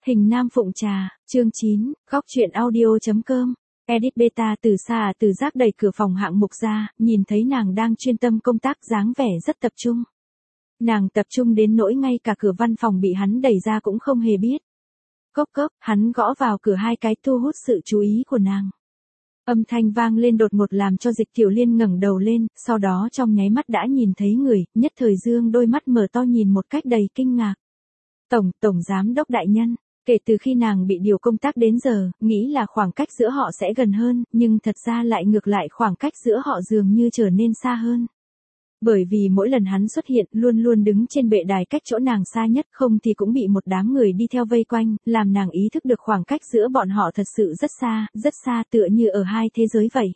Hình Nam Phụng Trà, chương 9, góc truyện audio.com. Edit beta từ xa từ giác đẩy cửa phòng hạng mục ra, nhìn thấy nàng đang chuyên tâm công tác dáng vẻ rất tập trung. Nàng tập trung đến nỗi ngay cả cửa văn phòng bị hắn đẩy ra cũng không hề biết. Cốc cốc, hắn gõ vào cửa hai cái thu hút sự chú ý của nàng. Âm thanh vang lên đột ngột làm cho Dịch Tiểu Liên ngẩng đầu lên, sau đó trong nháy mắt đã nhìn thấy người, nhất thời dương đôi mắt mở to nhìn một cách đầy kinh ngạc. Tổng giám đốc đại nhân. Kể từ khi nàng bị điều công tác đến giờ, nghĩ là khoảng cách giữa họ sẽ gần hơn, nhưng thật ra lại ngược lại, khoảng cách giữa họ dường như trở nên xa hơn. Bởi vì mỗi lần hắn xuất hiện, luôn luôn đứng trên bệ đài cách chỗ nàng xa nhất, không thì cũng bị một đám người đi theo vây quanh, làm nàng ý thức được khoảng cách giữa bọn họ thật sự rất xa, tựa như ở hai thế giới vậy.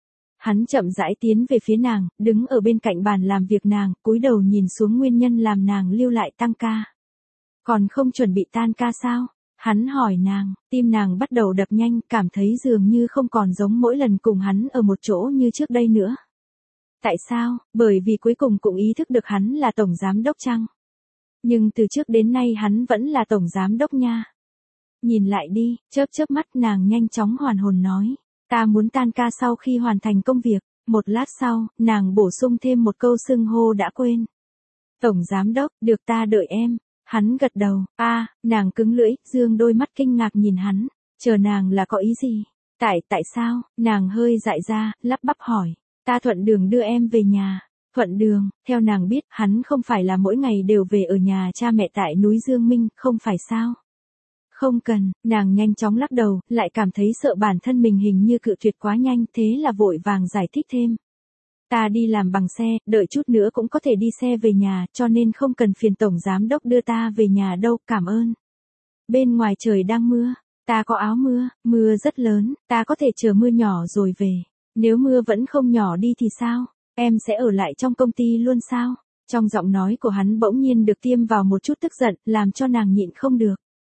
Hắn chậm rãi tiến về phía nàng, đứng ở bên cạnh bàn làm việc nàng, cúi đầu nhìn xuống nguyên nhân làm nàng lưu lại tăng ca. Còn không chuẩn bị tan ca sao? Hắn hỏi nàng, tim nàng bắt đầu đập nhanh, cảm thấy dường như không còn giống mỗi lần cùng hắn ở một chỗ như trước đây nữa. Tại sao? Bởi vì cuối cùng cũng ý thức được hắn là tổng giám đốc chăng? Nhưng từ trước đến nay hắn vẫn là tổng giám đốc nha. Nhìn lại đi, chớp mắt nàng nhanh chóng hoàn hồn nói. Ta muốn tan ca sau khi hoàn thành công việc. Một lát sau, nàng bổ sung thêm một câu xưng hô đã quên. Tổng giám đốc, được ta đợi em. Hắn gật đầu, nàng cứng lưỡi, dương đôi mắt kinh ngạc nhìn hắn, chờ nàng là có ý gì? Tại sao? Nàng hơi dại ra, lắp bắp hỏi, ta thuận đường đưa em về nhà. Thuận đường, theo nàng biết, hắn không phải là mỗi ngày đều về ở nhà cha mẹ tại núi Dương Minh, không phải sao? Không cần, nàng nhanh chóng lắc đầu, lại cảm thấy sợ bản thân mình hình như cự tuyệt quá nhanh, thế là vội vàng giải thích thêm. Ta đi làm bằng xe, đợi chút nữa cũng có thể đi xe về nhà, cho nên không cần phiền tổng giám đốc đưa ta về nhà đâu, cảm ơn. Bên ngoài trời đang mưa, ta có áo mưa, mưa rất lớn, ta có thể chờ mưa nhỏ rồi về. Nếu mưa vẫn không nhỏ đi thì sao? Em sẽ ở lại trong công ty luôn sao? Trong giọng nói của hắn bỗng nhiên được tiêm vào một chút tức giận, làm cho nàng nhịn không được.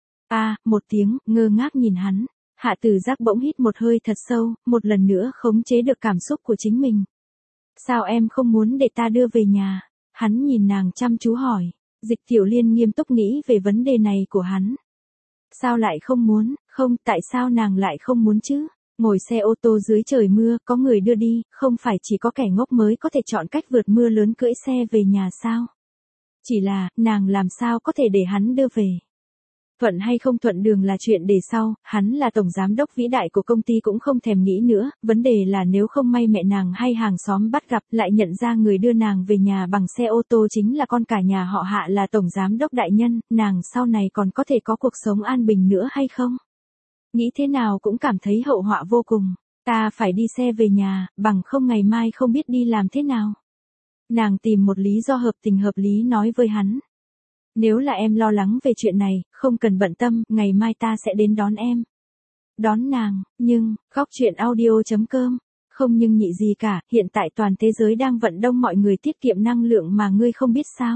Một tiếng, ngơ ngác nhìn hắn. Hạ Tử Giác bỗng hít một hơi thật sâu, một lần nữa khống chế được cảm xúc của chính mình. Sao em không muốn để ta đưa về nhà? Hắn nhìn nàng chăm chú hỏi. Dịch Tiểu Liên nghiêm túc nghĩ về vấn đề này của hắn. Sao lại không muốn? Không, tại sao nàng lại không muốn chứ? Ngồi xe ô tô dưới trời mưa, có người đưa đi, không phải chỉ có kẻ ngốc mới có thể chọn cách vượt mưa lớn cưỡi xe về nhà sao? Chỉ là, nàng làm sao có thể để hắn đưa về? Thuận hay không thuận đường là chuyện để sau, hắn là tổng giám đốc vĩ đại của công ty cũng không thèm nghĩ nữa, vấn đề là nếu không may mẹ nàng hay hàng xóm bắt gặp lại nhận ra người đưa nàng về nhà bằng xe ô tô chính là con cả nhà họ Hạ là tổng giám đốc đại nhân, nàng sau này còn có thể có cuộc sống an bình nữa hay không? Nghĩ thế nào cũng cảm thấy hậu họa vô cùng, ta phải đi xe về nhà, bằng không ngày mai không biết đi làm thế nào. Nàng tìm một lý do hợp tình hợp lý nói với hắn. Nếu là em lo lắng về chuyện này, không cần bận tâm, ngày mai ta sẽ đến đón em. Đón nàng, nhưng, góc truyện audio.com, không nhưng nhị gì cả, hiện tại toàn thế giới đang vận động mọi người tiết kiệm năng lượng mà ngươi không biết sao.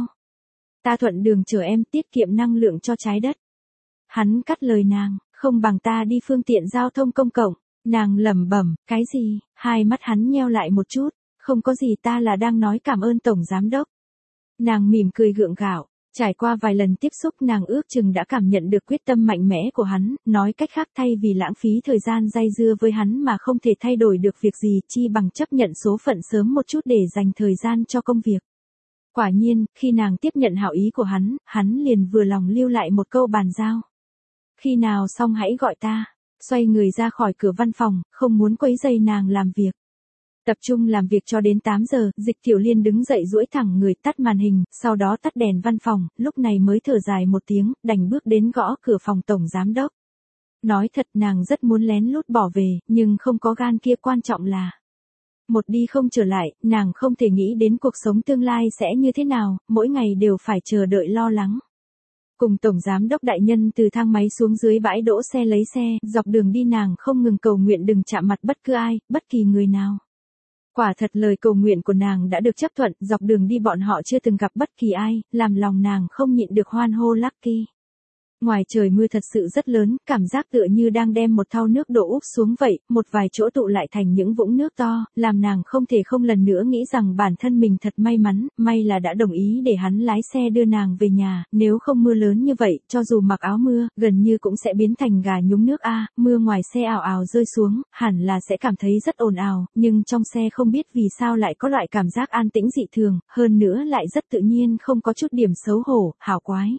Ta thuận đường chở em tiết kiệm năng lượng cho trái đất. Hắn cắt lời nàng, không bằng ta đi phương tiện giao thông công cộng, nàng lẩm bẩm, cái gì, hai mắt hắn nheo lại một chút, không có gì ta là đang nói cảm ơn tổng giám đốc. Nàng mỉm cười gượng gạo. Trải qua vài lần tiếp xúc nàng ước chừng đã cảm nhận được quyết tâm mạnh mẽ của hắn, nói cách khác thay vì lãng phí thời gian dây dưa với hắn mà không thể thay đổi được việc gì chi bằng chấp nhận số phận sớm một chút để dành thời gian cho công việc. Quả nhiên, khi nàng tiếp nhận hảo ý của hắn liền vừa lòng lưu lại một câu bàn giao. Khi nào xong hãy gọi ta, xoay người ra khỏi cửa văn phòng, không muốn quấy rầy nàng làm việc. Tập trung làm việc cho đến 8 giờ, Dịch Tiểu Liên đứng dậy duỗi thẳng người tắt màn hình, sau đó tắt đèn văn phòng, lúc này mới thở dài một tiếng, đành bước đến gõ cửa phòng tổng giám đốc. Nói thật nàng rất muốn lén lút bỏ về, nhưng không có gan kia quan trọng là. Một đi không trở lại, nàng không thể nghĩ đến cuộc sống tương lai sẽ như thế nào, mỗi ngày đều phải chờ đợi lo lắng. Cùng tổng giám đốc đại nhân từ thang máy xuống dưới bãi đỗ xe lấy xe, dọc đường đi nàng không ngừng cầu nguyện đừng chạm mặt bất cứ ai, bất kỳ người nào. Quả thật lời cầu nguyện của nàng đã được chấp thuận, dọc đường đi bọn họ chưa từng gặp bất kỳ ai, làm lòng nàng không nhịn được hoan hô lucky. Ngoài trời mưa thật sự rất lớn, cảm giác tựa như đang đem một thau nước đổ úp xuống vậy, một vài chỗ tụ lại thành những vũng nước to, làm nàng không thể không lần nữa nghĩ rằng bản thân mình thật may mắn, may là đã đồng ý để hắn lái xe đưa nàng về nhà, nếu không mưa lớn như vậy, cho dù mặc áo mưa, gần như cũng sẽ biến thành gà nhúng nước mưa ngoài xe ào ào rơi xuống, hẳn là sẽ cảm thấy rất ồn ào, nhưng trong xe không biết vì sao lại có loại cảm giác an tĩnh dị thường, hơn nữa lại rất tự nhiên không có chút điểm xấu hổ, hảo quái.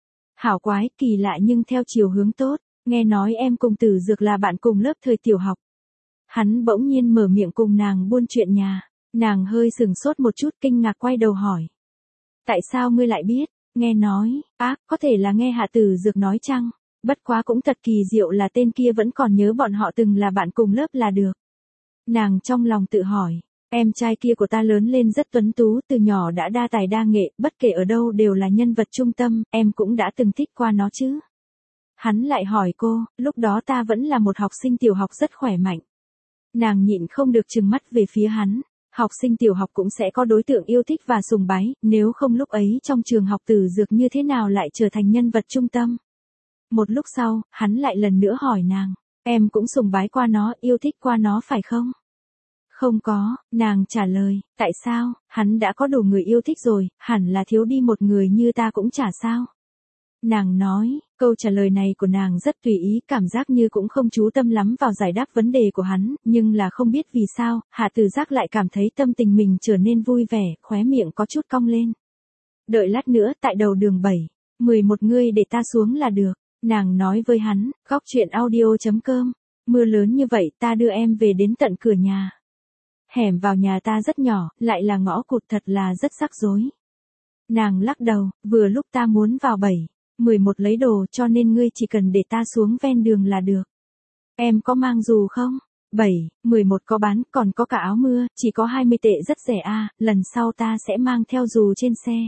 Hảo quái, kỳ lạ nhưng theo chiều hướng tốt, nghe nói em cùng Tử Dược là bạn cùng lớp thời tiểu học. Hắn bỗng nhiên mở miệng cùng nàng buôn chuyện nhà, nàng hơi sừng sốt một chút kinh ngạc quay đầu hỏi. Tại sao ngươi lại biết, nghe nói, có thể là nghe Hạ Tử Dược nói chăng, bất quá cũng thật kỳ diệu là tên kia vẫn còn nhớ bọn họ từng là bạn cùng lớp là được. Nàng trong lòng tự hỏi. Em trai kia của ta lớn lên rất tuấn tú, từ nhỏ đã đa tài đa nghệ, bất kể ở đâu đều là nhân vật trung tâm, em cũng đã từng thích qua nó chứ. Hắn lại hỏi cô, lúc đó ta vẫn là một học sinh tiểu học rất khỏe mạnh. Nàng nhịn không được trừng mắt về phía hắn, học sinh tiểu học cũng sẽ có đối tượng yêu thích và sùng bái, nếu không lúc ấy trong trường học Tử Dược như thế nào lại trở thành nhân vật trung tâm. Một lúc sau, hắn lại lần nữa hỏi nàng, em cũng sùng bái qua nó, yêu thích qua nó phải không? Không có, nàng trả lời, tại sao, hắn đã có đủ người yêu thích rồi, hẳn là thiếu đi một người như ta cũng chả sao. Nàng nói, câu trả lời này của nàng rất tùy ý, cảm giác như cũng không chú tâm lắm vào giải đáp vấn đề của hắn, nhưng là không biết vì sao, Hạ Tử Giác lại cảm thấy tâm tình mình trở nên vui vẻ, khóe miệng có chút cong lên. Đợi lát nữa tại đầu đường 7-11 ngươi để ta xuống là được, nàng nói với hắn, góc chuyện audio.com, mưa lớn như vậy ta đưa em về đến tận cửa nhà. Hẻm vào nhà ta rất nhỏ, lại là ngõ cụt thật là rất rắc rối. Nàng lắc đầu, vừa lúc ta muốn vào 7-11 lấy đồ cho nên ngươi chỉ cần để ta xuống ven đường là được. Em có mang dù không? 7-11 có bán, còn có cả áo mưa, chỉ có 20 tệ rất rẻ lần sau ta sẽ mang theo dù trên xe.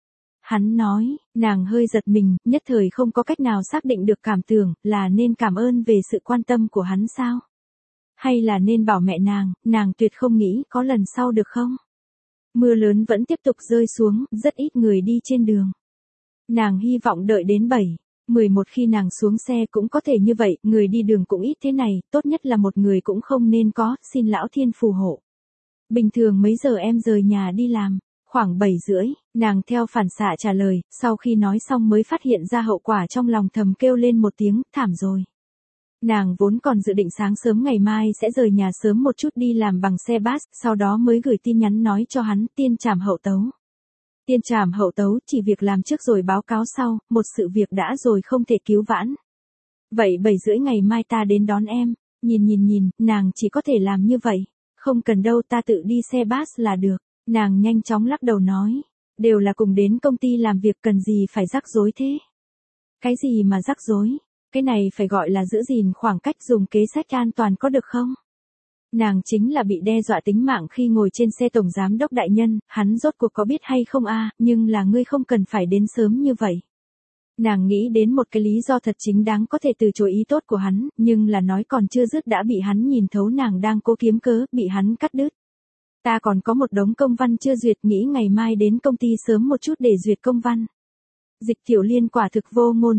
Hắn nói, nàng hơi giật mình, nhất thời không có cách nào xác định được cảm tưởng, là nên cảm ơn về sự quan tâm của hắn sao? Hay là nên bảo mẹ nàng tuyệt không nghĩ có lần sau được không? Mưa lớn vẫn tiếp tục rơi xuống, rất ít người đi trên đường. Nàng hy vọng đợi đến 7-11 khi nàng xuống xe cũng có thể như vậy, người đi đường cũng ít thế này, tốt nhất là một người cũng không nên có, xin lão thiên phù hộ. Bình thường mấy giờ em rời nhà đi làm? Khoảng 7:30, nàng theo phản xạ trả lời, sau khi nói xong mới phát hiện ra hậu quả trong lòng thầm kêu lên một tiếng, thảm rồi. Nàng vốn còn dự định sáng sớm ngày mai sẽ rời nhà sớm một chút đi làm bằng xe bus, sau đó mới gửi tin nhắn nói cho hắn, tiên trảm hậu tấu. Tiên trảm hậu tấu, chỉ việc làm trước rồi báo cáo sau, một sự việc đã rồi không thể cứu vãn. Vậy 7:30 ngày mai ta đến đón em, nhìn, nàng chỉ có thể làm như vậy. Không cần đâu, ta tự đi xe bus là được. Nàng nhanh chóng lắc đầu nói, đều là cùng đến công ty làm việc, cần gì phải rắc rối thế. Cái gì mà rắc rối? Cái này phải gọi là giữ gìn khoảng cách, dùng kế sách an toàn có được không? Nàng chính là bị đe dọa tính mạng khi ngồi trên xe tổng giám đốc đại nhân, hắn rốt cuộc có biết hay không nhưng là ngươi không cần phải đến sớm như vậy. Nàng nghĩ đến một cái lý do thật chính đáng có thể từ chối ý tốt của hắn, nhưng là nói còn chưa dứt đã bị hắn nhìn thấu, nàng đang cố kiếm cớ, bị hắn cắt đứt. Ta còn có một đống công văn chưa duyệt, nghĩ ngày mai đến công ty sớm một chút để duyệt công văn. Dịch Tiểu Liên quả thực vô ngôn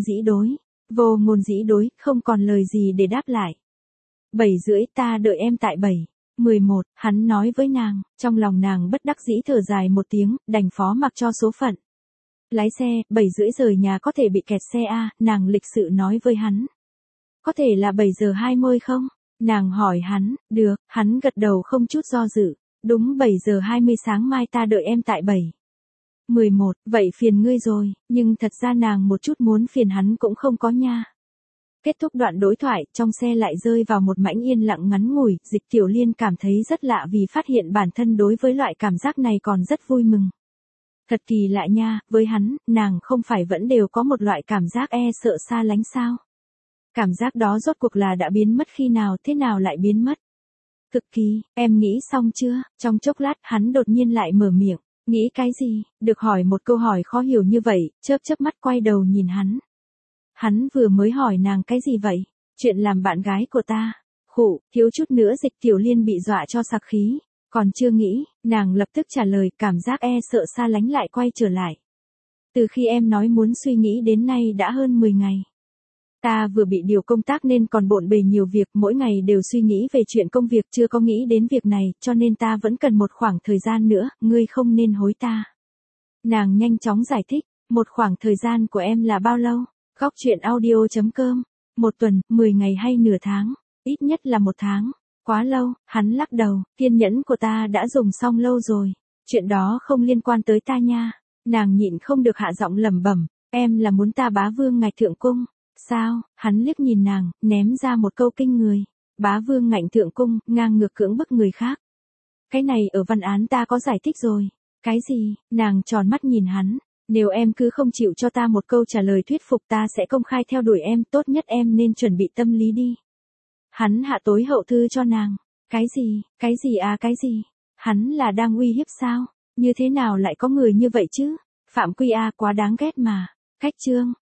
dĩ đối, không còn lời gì để đáp lại. 7:30 ta đợi em tại 7-11, hắn nói với nàng, trong lòng nàng bất đắc dĩ thở dài một tiếng, đành phó mặc cho số phận. Lái xe, 7:30 rời nhà có thể bị kẹt xe nàng lịch sự nói với hắn. Có thể là 7:20 không? Nàng hỏi hắn, được, hắn gật đầu không chút do dự, đúng 7:20 sáng mai ta đợi em tại 7-11, vậy phiền ngươi rồi, nhưng thật ra nàng một chút muốn phiền hắn cũng không có nha. Kết thúc đoạn đối thoại, trong xe lại rơi vào một mảnh yên lặng ngắn ngủi, Dịch Tiểu Liên cảm thấy rất lạ vì phát hiện bản thân đối với loại cảm giác này còn rất vui mừng. Thật kỳ lạ nha, với hắn, nàng không phải vẫn đều có một loại cảm giác sợ xa lánh sao? Cảm giác đó rốt cuộc là đã biến mất khi nào, thế nào lại biến mất? Cực kỳ, em nghĩ xong chưa? Trong chốc lát, hắn đột nhiên lại mở miệng. Nghĩ cái gì? Được hỏi một câu hỏi khó hiểu như vậy, chớp mắt quay đầu nhìn hắn. Hắn vừa mới hỏi nàng cái gì vậy? Chuyện làm bạn gái của ta. Khụ, thiếu chút nữa Dịch Tiểu Liên bị dọa cho sặc khí. Còn chưa nghĩ, nàng lập tức trả lời, cảm giác sợ xa lánh lại quay trở lại. Từ khi em nói muốn suy nghĩ đến nay đã hơn 10 ngày. Ta vừa bị điều công tác nên còn bộn bề nhiều việc, mỗi ngày đều suy nghĩ về chuyện công việc, chưa có nghĩ đến việc này, cho nên ta vẫn cần một khoảng thời gian nữa, ngươi không nên hối ta. Nàng nhanh chóng giải thích, một khoảng thời gian của em là bao lâu? Góc chuyện audio.com, 1 tuần, 10 ngày hay nửa tháng? Ít nhất là 1 tháng. Quá lâu, hắn lắc đầu, kiên nhẫn của ta đã dùng xong lâu rồi. Chuyện đó không liên quan tới ta nha. Nàng nhịn không được hạ giọng lẩm bẩm, em là muốn ta bá vương ngạch thượng cung. Sao? Hắn liếc nhìn nàng, ném ra một câu kinh người. Bá vương ngạnh thượng cung, ngang ngược cưỡng bức người khác. Cái này ở văn án ta có giải thích rồi. Cái gì? Nàng tròn mắt nhìn hắn. Nếu em cứ không chịu cho ta một câu trả lời thuyết phục, ta sẽ công khai theo đuổi em, tốt nhất em nên chuẩn bị tâm lý đi. Hắn hạ tối hậu thư cho nàng. Cái gì? Cái gì à, cái gì? Hắn là đang uy hiếp sao? Như thế nào lại có người như vậy chứ? Phạm Quy A, quá đáng ghét mà. Cách chương.